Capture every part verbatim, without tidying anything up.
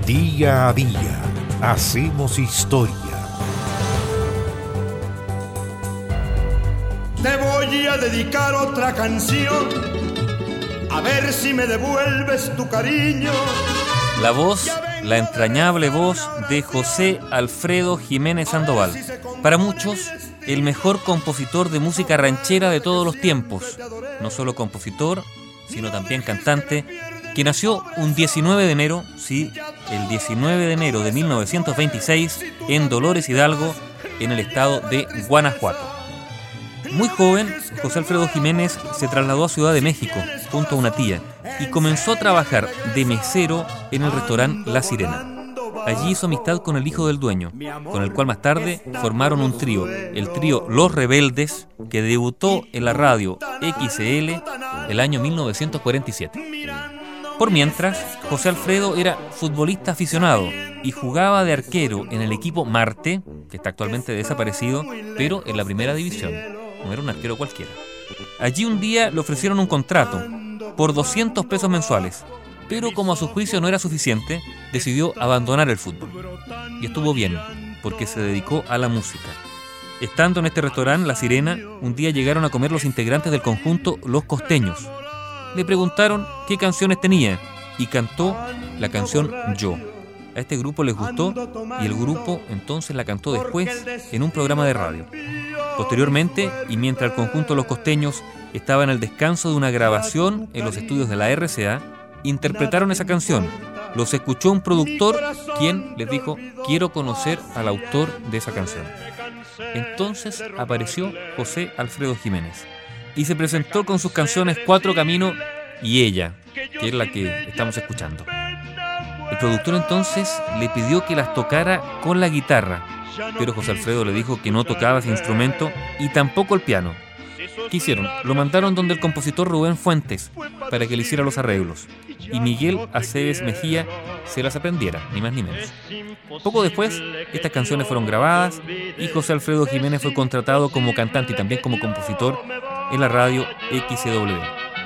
Día a día hacemos historia. Te voy a dedicar otra canción, a ver si me devuelves tu cariño. La voz, la entrañable voz de José Alfredo Jiménez Sandoval. Para muchos, el mejor compositor de música ranchera de todos los tiempos. No solo compositor, sino también cantante, que nació un diecinueve de enero, sí, el diecinueve de enero de mil novecientos veintiséis, en Dolores Hidalgo, en el estado de Guanajuato. Muy joven, José Alfredo Jiménez se trasladó a Ciudad de México junto a una tía y comenzó a trabajar de mesero en el restaurante La Sirena. Allí hizo amistad con el hijo del dueño, con el cual más tarde formaron un trío, el trío Los Rebeldes, que debutó en la radio X L el año mil novecientos cuarenta y siete. Por mientras, José Alfredo era futbolista aficionado y jugaba de arquero en el equipo Marte, que está actualmente desaparecido, pero en la primera división. No era un arquero cualquiera. Allí un día le ofrecieron un contrato por doscientos pesos mensuales, pero como a su juicio no era suficiente, decidió abandonar el fútbol. Y estuvo bien, porque se dedicó a la música. Estando en este restaurante La Sirena, un día llegaron a comer los integrantes del conjunto Los Costeños. Le preguntaron qué canciones tenía y cantó la canción Yo. A este grupo les gustó y el grupo entonces la cantó después en un programa de radio. Posteriormente, y mientras el conjunto Los Costeños estaba en el descanso de una grabación en los estudios de la R C A, interpretaron esa canción. Los escuchó un productor, quien les dijo: quiero conocer al autor de esa canción. Entonces apareció José Alfredo Jiménez y se presentó con sus canciones Cuatro Caminos y Ella, que es la que estamos escuchando. El productor entonces le pidió que las tocara con la guitarra, pero José Alfredo le dijo que no tocaba ese instrumento y tampoco el piano. ¿Qué hicieron? Lo mandaron donde el compositor Rubén Fuentes para que le hiciera los arreglos, y Miguel Aceves Mejía se las aprendiera, ni más ni menos. Poco después, estas canciones fueron grabadas y José Alfredo Jiménez fue contratado como cantante y también como compositor en la radio X W.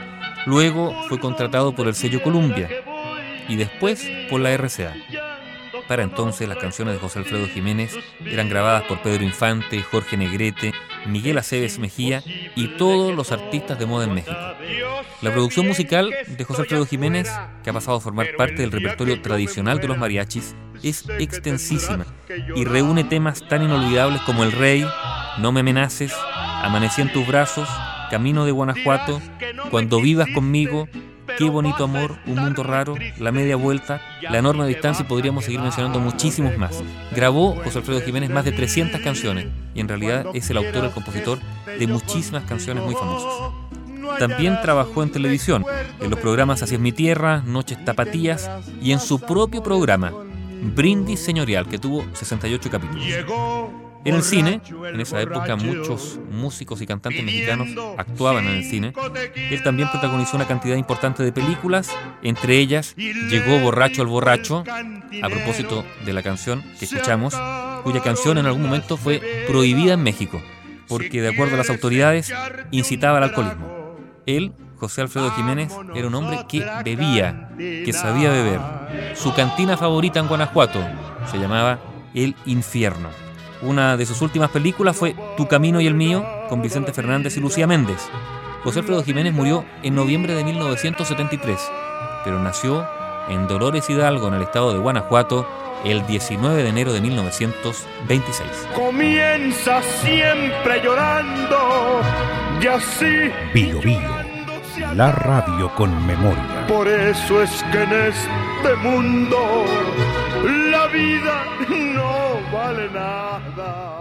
Luego fue contratado por el sello Columbia y después por la R C A. Para entonces las canciones de José Alfredo Jiménez eran grabadas por Pedro Infante, Jorge Negrete, Miguel Aceves Mejía y todos los artistas de moda en México. La producción musical de José Alfredo Jiménez, que ha pasado a formar parte del repertorio tradicional de los mariachis, es extensísima y reúne temas tan inolvidables como El Rey, No me amenaces, Amanecí en tus brazos, Camino de Guanajuato, Cuando vivas conmigo, Qué bonito amor, Un mundo raro, La media vuelta, La enorme distancia, y podríamos seguir mencionando muchísimos más. Grabó José Alfredo Jiménez más de trescientas canciones y en realidad es el autor, el compositor de muchísimas canciones muy famosas. También trabajó en televisión, en los programas Así es mi tierra, Noches tapatías y en su propio programa, Brindis Señorial, que tuvo sesenta y ocho capítulos. En el cine, en esa época muchos músicos y cantantes mexicanos actuaban en el cine. Él también protagonizó una cantidad importante de películas, entre ellas Llegó borracho al borracho, a propósito de la canción que escuchamos, cuya canción en algún momento fue prohibida en México, porque de acuerdo a las autoridades incitaba al alcoholismo. Él, José Alfredo Jiménez, era un hombre que bebía, que sabía beber. Su cantina favorita en Guanajuato se llamaba El Infierno. Una de sus últimas películas fue Tu camino y el mío, con Vicente Fernández y Lucía Méndez. José Alfredo Jiménez murió en noviembre de mil novecientos setenta y tres, pero nació en Dolores Hidalgo, en el estado de Guanajuato, el diecinueve de enero de mil novecientos veintiséis. Comienza siempre llorando y así Bio Bio, la radio con memoria. Por eso es que en este mundo la vida no vale nada.